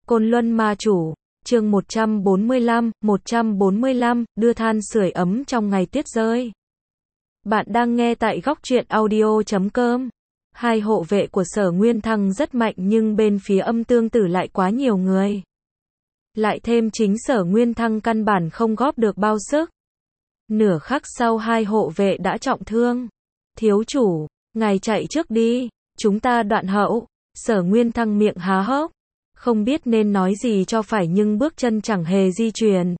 Côn Luân Ma Chủ, chương 145, đưa than sưởi ấm trong ngày tuyết rơi. Bạn đang nghe tại góc truyện audio.com. Hai hộ vệ của Sở Nguyên Thăng rất mạnh nhưng bên phía Âm Tương Tử lại quá nhiều người. Lại thêm chính Sở Nguyên Thăng căn bản không góp được bao sức. Nửa khắc sau hai hộ vệ đã trọng thương. Thiếu chủ, ngài chạy trước đi, chúng ta đoạn hậu. Sở Nguyên Thăng miệng há hốc, không biết nên nói gì cho phải nhưng bước chân chẳng hề di chuyển.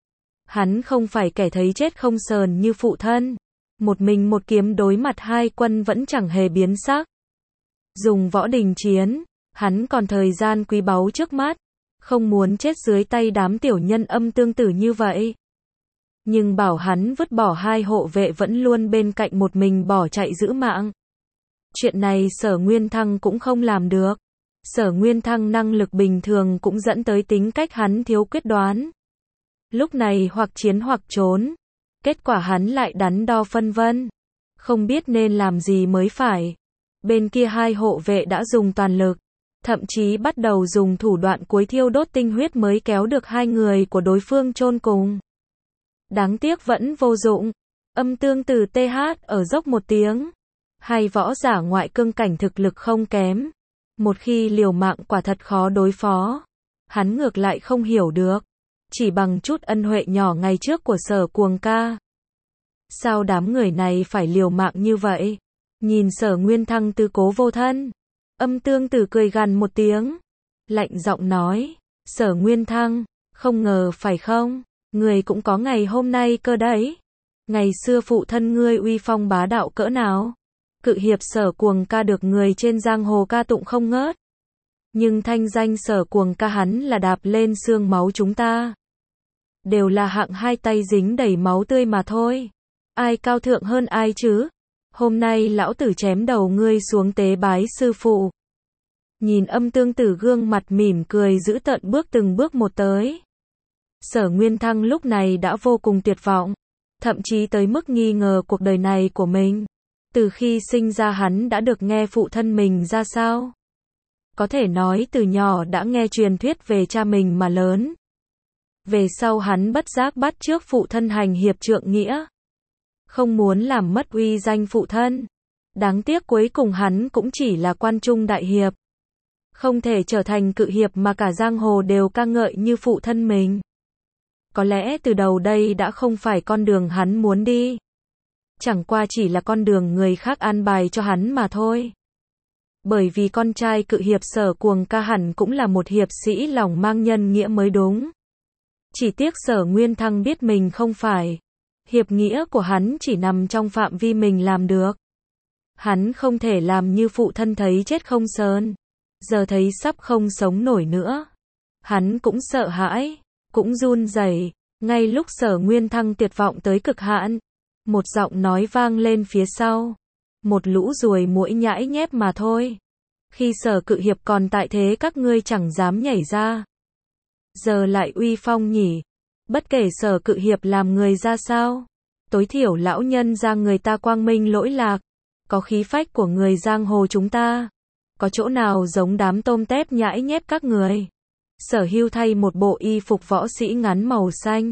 Hắn không phải kẻ thấy chết không sờn như phụ thân. Một mình một kiếm đối mặt hai quân vẫn chẳng hề biến sắc. Dùng võ đình chiến, hắn còn thời gian quý báu trước mắt, không muốn chết dưới tay đám tiểu nhân Âm Tương Tử như vậy. Nhưng bảo hắn vứt bỏ hai hộ vệ vẫn luôn bên cạnh một mình bỏ chạy giữ mạng. Chuyện này Sở Nguyên Thăng cũng không làm được. Sở Nguyên Thăng năng lực bình thường cũng dẫn tới tính cách hắn thiếu quyết đoán. Lúc này hoặc chiến hoặc trốn. Kết quả hắn lại đắn đo phân vân. Không biết nên làm gì mới phải. Bên kia hai hộ vệ đã dùng toàn lực. Thậm chí bắt đầu dùng thủ đoạn cuối thiêu đốt tinh huyết mới kéo được hai người của đối phương chôn cùng. Đáng tiếc vẫn vô dụng. Âm Tương Tử TH ở dốc một tiếng. Hai võ giả ngoại cương cảnh thực lực không kém. Một khi liều mạng quả thật khó đối phó. Hắn ngược lại không hiểu được. Chỉ bằng chút ân huệ nhỏ ngày trước của Sở Cuồng ca. Sao đám người này phải liều mạng như vậy? Nhìn Sở Nguyên Thăng tư cố vô thân. Âm Tương Tử cười gằn một tiếng. Lạnh giọng nói. Sở Nguyên Thăng, không ngờ phải không? Người cũng có ngày hôm nay cơ đấy. Ngày xưa phụ thân ngươi uy phong bá đạo cỡ nào? Cự hiệp Sở Cuồng ca được người trên giang hồ ca tụng không ngớt. Nhưng thanh danh Sở Cuồng ca hắn là đạp lên xương máu chúng ta. Đều là hạng hai tay dính đầy máu tươi mà thôi. Ai cao thượng hơn ai chứ? Hôm nay lão tử chém đầu ngươi xuống tế bái sư phụ. Nhìn Âm Tương Tử gương mặt mỉm cười giữ tợn bước từng bước một tới. Sở Nguyên Thăng lúc này đã vô cùng tuyệt vọng. Thậm chí tới mức nghi ngờ cuộc đời này của mình. Từ khi sinh ra hắn đã được nghe phụ thân mình ra sao? Có thể nói từ nhỏ đã nghe truyền thuyết về cha mình mà lớn. Về sau hắn bất giác bắt chước phụ thân hành hiệp trượng nghĩa. Không muốn làm mất uy danh phụ thân. Đáng tiếc cuối cùng hắn cũng chỉ là quan trung đại hiệp. Không thể trở thành cự hiệp mà cả giang hồ đều ca ngợi như phụ thân mình. Có lẽ từ đầu đây đã không phải con đường hắn muốn đi. Chẳng qua chỉ là con đường người khác an bài cho hắn mà thôi. Bởi vì con trai cự hiệp Sở Cuồng ca hẳn cũng là một hiệp sĩ lòng mang nhân nghĩa mới đúng. Chỉ tiếc Sở Nguyên Thăng biết mình không phải. Hiệp nghĩa của hắn chỉ nằm trong phạm vi mình làm được. Hắn không thể làm như phụ thân thấy chết không sờn. Giờ thấy sắp không sống nổi nữa. Hắn cũng sợ hãi, cũng run rẩy. Ngay lúc Sở Nguyên Thăng tuyệt vọng tới cực hạn, một giọng nói vang lên phía sau. Một lũ ruồi muỗi nhãi nhép mà thôi. Khi Sở cự hiệp còn tại thế các ngươi chẳng dám nhảy ra. Giờ lại uy phong nhỉ. Bất kể Sở cự hiệp làm người ra sao. Tối thiểu lão nhân ra người ta quang minh lỗi lạc. Có khí phách của người giang hồ chúng ta. Có chỗ nào giống đám tôm tép nhãi nhép các người. Sở Hưu thay một bộ y phục võ sĩ ngắn màu xanh.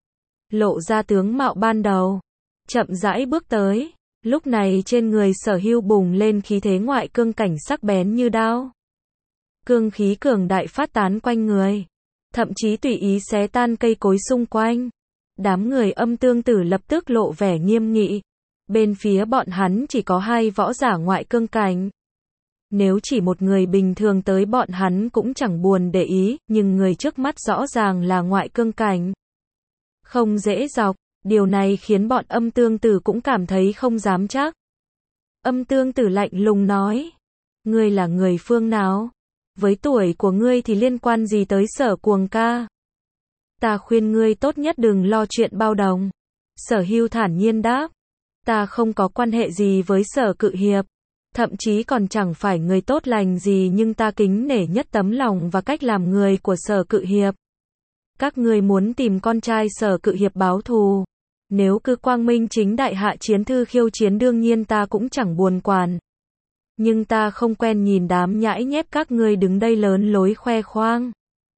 Lộ ra tướng mạo ban đầu. Chậm rãi bước tới. Lúc này trên người Sở Hưu bùng lên khí thế ngoại cương cảnh sắc bén như đao. Cương khí cường đại phát tán quanh người. Thậm chí tùy ý xé tan cây cối xung quanh. Đám người Âm Tương Tử lập tức lộ vẻ nghiêm nghị. Bên phía bọn hắn chỉ có hai võ giả ngoại cương cảnh. Nếu chỉ một người bình thường tới bọn hắn cũng chẳng buồn để ý, nhưng người trước mắt rõ ràng là ngoại cương cảnh. Không dễ dọc, điều này khiến bọn Âm Tương Tử cũng cảm thấy không dám chắc. Âm Tương Tử lạnh lùng nói. Ngươi là người phương nào? Với tuổi của ngươi thì liên quan gì tới Sở Cuồng ca? Ta khuyên ngươi tốt nhất đừng lo chuyện bao đồng. Sở Hưu thản nhiên đáp. Ta không có quan hệ gì với Sở cự hiệp. Thậm chí còn chẳng phải người tốt lành gì nhưng ta kính nể nhất tấm lòng và cách làm người của Sở cự hiệp. Các ngươi muốn tìm con trai Sở cự hiệp báo thù. Nếu cứ quang minh chính đại hạ chiến thư khiêu chiến đương nhiên ta cũng chẳng buồn quản. Nhưng ta không quen nhìn đám nhãi nhép các ngươi đứng đây lớn lối khoe khoang.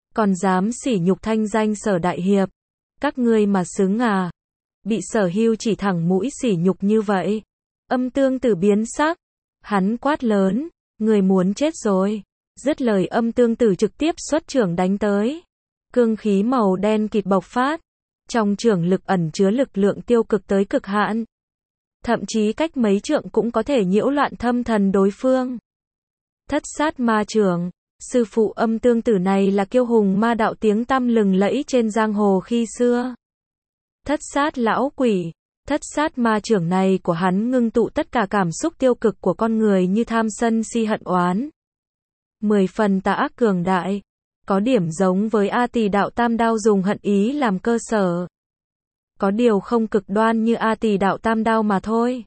Còn dám sỉ nhục thanh danh Sở đại hiệp. Các ngươi mà xứng à? Bị Sở Hưu chỉ thẳng mũi sỉ nhục như vậy. Âm Tương Tử biến sắc. Hắn quát lớn, người muốn chết rồi. Dứt lời Âm Tương Tử trực tiếp xuất chưởng đánh tới. Cương khí màu đen kịt bộc phát. Trong chưởng lực ẩn chứa lực lượng tiêu cực tới cực hạn. Thậm chí cách mấy trượng cũng có thể nhiễu loạn tâm thần đối phương. Thất sát ma chưởng. Sư phụ Âm Tương Tử này là kiêu hùng ma đạo tiếng tăm lừng lẫy trên giang hồ khi xưa. Thất sát lão quỷ. Thất sát ma chưởng này của hắn ngưng tụ tất cả cảm xúc tiêu cực của con người như tham sân si hận oán. 10 phần tà ác cường đại. Có điểm giống với A Tỳ đạo tam đao dùng hận ý làm cơ sở. Có điều không cực đoan như A Tỳ đạo tam đao mà thôi.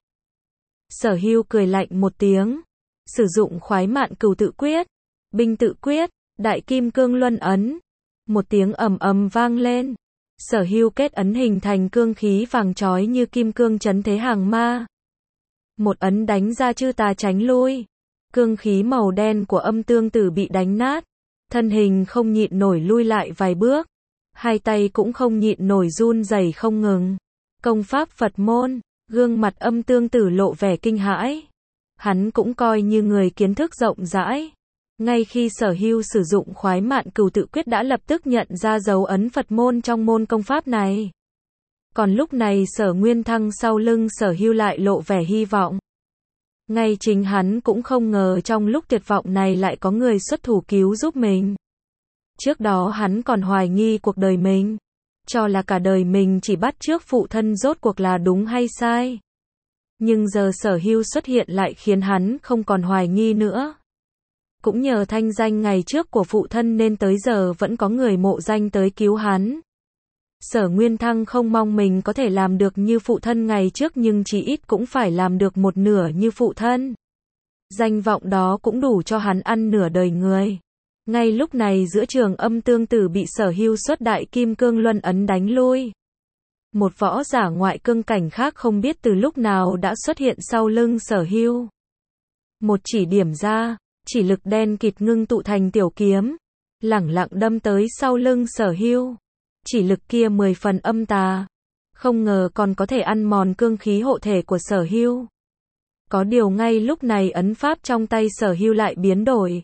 Sở Hưu cười lạnh một tiếng. Sử dụng khoái mạn cửu tự quyết. Binh tự quyết. Đại kim cương luân ấn. Một tiếng ầm ầm vang lên. Sở Hưu kết ấn hình thành cương khí vàng chói như kim cương chấn thế hàng ma. Một ấn đánh ra chư tà tránh lui. Cương khí màu đen của Âm Tương Tử bị đánh nát. Thân hình không nhịn nổi lui lại vài bước. Hai tay cũng không nhịn nổi run rẩy không ngừng. Công pháp Phật môn. Gương mặt Âm Tương Tử lộ vẻ kinh hãi. Hắn cũng coi như người kiến thức rộng rãi. Ngay khi Sở Hưu sử dụng khoái mạn cửu tự quyết đã lập tức nhận ra dấu ấn Phật môn trong môn công pháp này. Còn lúc này Sở Nguyên Thăng sau lưng Sở Hưu lại lộ vẻ hy vọng. Ngay chính hắn cũng không ngờ trong lúc tuyệt vọng này lại có người xuất thủ cứu giúp mình. Trước đó hắn còn hoài nghi cuộc đời mình. Cho là cả đời mình chỉ bắt chước phụ thân rốt cuộc là đúng hay sai. Nhưng giờ Sở Hưu xuất hiện lại khiến hắn không còn hoài nghi nữa. Cũng nhờ thanh danh ngày trước của phụ thân nên tới giờ vẫn có người mộ danh tới cứu hắn. Sở Nguyên Thăng không mong mình có thể làm được như phụ thân ngày trước nhưng chỉ ít cũng phải làm được một nửa như phụ thân. Danh vọng đó cũng đủ cho hắn ăn nửa đời người. Ngay lúc này giữa trường Âm Tương Tử bị Sở Hưu xuất đại kim cương luân ấn đánh lui. Một võ giả ngoại cương cảnh khác không biết từ lúc nào đã xuất hiện sau lưng Sở Hưu. Một chỉ điểm ra. Chỉ lực đen kịt ngưng tụ thành tiểu kiếm, lẳng lặng đâm tới sau lưng Sở Hưu. Chỉ lực kia 10 phần âm tà, không ngờ còn có thể ăn mòn cương khí hộ thể của Sở Hưu. Có điều ngay lúc này ấn pháp trong tay Sở Hưu lại biến đổi.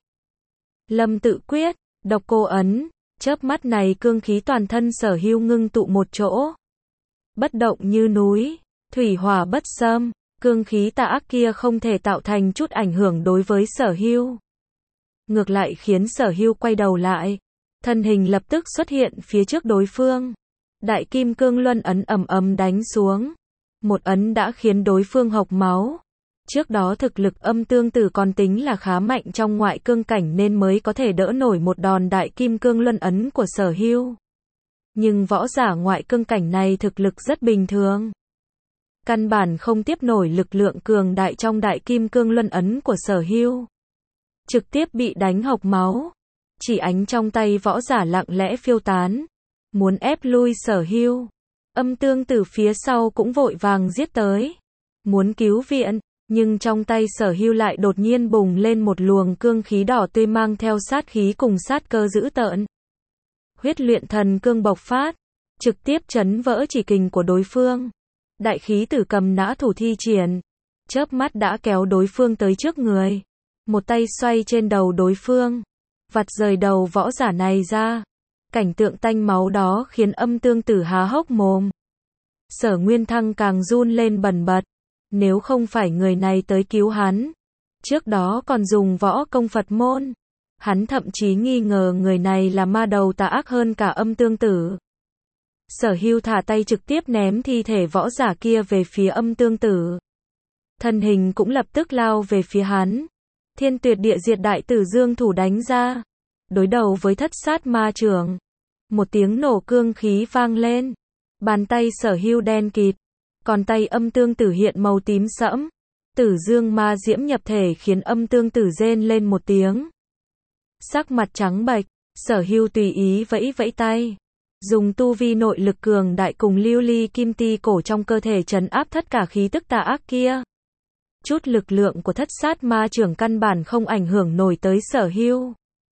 Lâm tự quyết, độc cô ấn, chớp mắt này cương khí toàn thân Sở Hưu ngưng tụ một chỗ. Bất động như núi, thủy hỏa bất xâm. Cương khí tà ác kia không thể tạo thành chút ảnh hưởng đối với Sở Hưu. Ngược lại khiến Sở Hưu quay đầu lại. Thân hình lập tức xuất hiện phía trước đối phương. Đại kim cương luân ấn ầm ầm đánh xuống. Một ấn đã khiến đối phương hộc máu. Trước đó thực lực Âm Tương Tử còn tính là khá mạnh trong ngoại cương cảnh nên mới có thể đỡ nổi một đòn đại kim cương luân ấn của Sở Hưu. Nhưng võ giả ngoại cương cảnh này thực lực rất bình thường. Căn bản không tiếp nổi lực lượng cường đại trong đại kim cương luân ấn của Sở Hưu. Trực tiếp bị đánh hộc máu. Chỉ ánh trong tay võ giả lặng lẽ phiêu tán. Muốn ép lui Sở Hưu. Âm Tương Tử phía sau cũng vội vàng giết tới. Muốn cứu viện. Nhưng trong tay Sở Hưu lại đột nhiên bùng lên một luồng cương khí đỏ tươi mang theo sát khí cùng sát cơ dữ tợn. Huyết luyện thần cương bộc phát. Trực tiếp chấn vỡ chỉ kình của đối phương. Đại khí tử cầm nã thủ thi triển. Chớp mắt đã kéo đối phương tới trước người. Một tay xoay trên đầu đối phương. Vặt rời đầu võ giả này ra. Cảnh tượng tanh máu đó khiến Âm Tương Tử há hốc mồm. Sở Nguyên Thăng càng run lên bần bật. Nếu không phải người này tới cứu hắn. Trước đó còn dùng võ công Phật môn. Hắn thậm chí nghi ngờ người này là ma đầu tà ác hơn cả Âm Tương Tử. Sở Hưu thả tay trực tiếp ném thi thể võ giả kia về phía Âm Tương Tử. Thân hình cũng lập tức lao về phía hắn. Thiên tuyệt địa diệt đại tử dương thủ đánh ra. Đối đầu với thất sát ma chưởng. Một tiếng nổ cương khí vang lên. Bàn tay Sở Hưu đen kịt. Còn tay Âm Tương Tử hiện màu tím sẫm. Tử dương ma diễm nhập thể khiến Âm Tương Tử rên lên một tiếng. Sắc mặt trắng bệch. Sở Hưu tùy ý vẫy vẫy tay. Dùng tu vi nội lực cường đại cùng lưu ly kim ti cổ trong cơ thể trấn áp tất cả khí tức tà ác kia. Chút lực lượng của thất sát ma chưởng căn bản không ảnh hưởng nổi tới Sở Hưu.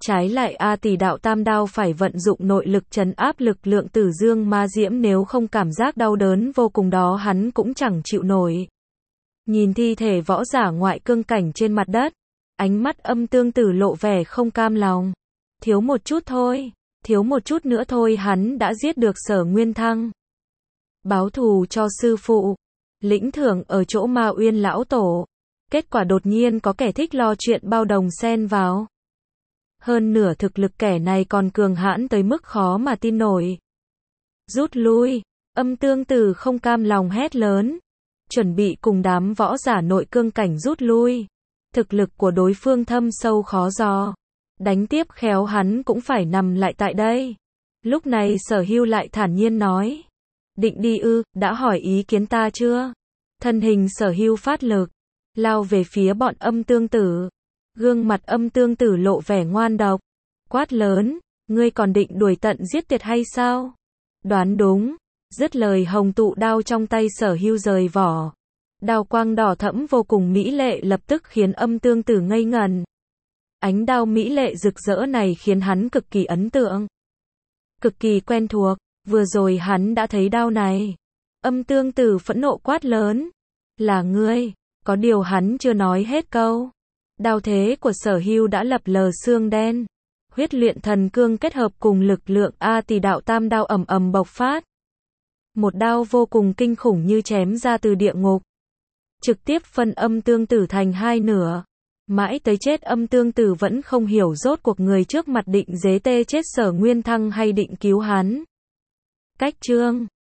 Trái lại A Tỷ đạo tam đao phải vận dụng nội lực trấn áp lực lượng Tử Dương ma diễm, nếu không cảm giác đau đớn vô cùng đó hắn cũng chẳng chịu nổi. Nhìn thi thể võ giả ngoại cương cảnh trên mặt đất, ánh mắt Âm Tương Tử lộ vẻ không cam lòng. Thiếu một chút thôi, thiếu một chút nữa thôi hắn đã giết được Sở Nguyên Thăng. Báo thù cho sư phụ, lĩnh thưởng ở chỗ Ma Uyên lão tổ. Kết quả đột nhiên có kẻ thích lo chuyện bao đồng xen vào. Hơn nửa thực lực kẻ này còn cường hãn tới mức khó mà tin nổi. Rút lui, Âm Tương Tử không cam lòng hét lớn. Chuẩn bị cùng đám võ giả nội cương cảnh rút lui. Thực lực của đối phương thâm sâu khó dò. Đánh tiếp khéo hắn cũng phải nằm lại tại đây. Lúc này Sở Hưu lại thản nhiên nói. Định đi ư, đã hỏi ý kiến ta chưa? Thân hình Sở Hưu phát lực, lao về phía bọn Âm Tương Tử. Gương mặt Âm Tương Tử lộ vẻ ngoan độc. Quát lớn, ngươi còn định đuổi tận giết tuyệt hay sao? Đoán đúng. Dứt lời hồng tụ đao trong tay Sở Hưu rời vỏ. Đao quang đỏ thẫm vô cùng mỹ lệ lập tức khiến Âm Tương Tử ngây ngần. Ánh đao mỹ lệ rực rỡ này khiến hắn cực kỳ ấn tượng. Cực kỳ quen thuộc, vừa rồi hắn đã thấy đao này. Âm Tương Tử phẫn nộ quát lớn. Là ngươi, có điều hắn chưa nói hết câu. Đao thế của Sở Hưu đã lập lờ xương đen. Huyết luyện thần cương kết hợp cùng lực lượng A Tỷ đạo tam đao ầm ầm bộc phát. Một đao vô cùng kinh khủng như chém ra từ địa ngục. Trực tiếp phân Âm Tương Tử thành hai nửa. Mãi tới chết Âm Tương Tử vẫn không hiểu rốt cuộc người trước mặt định giết chết Sở Nguyên Thăng hay định cứu hắn. Cách chương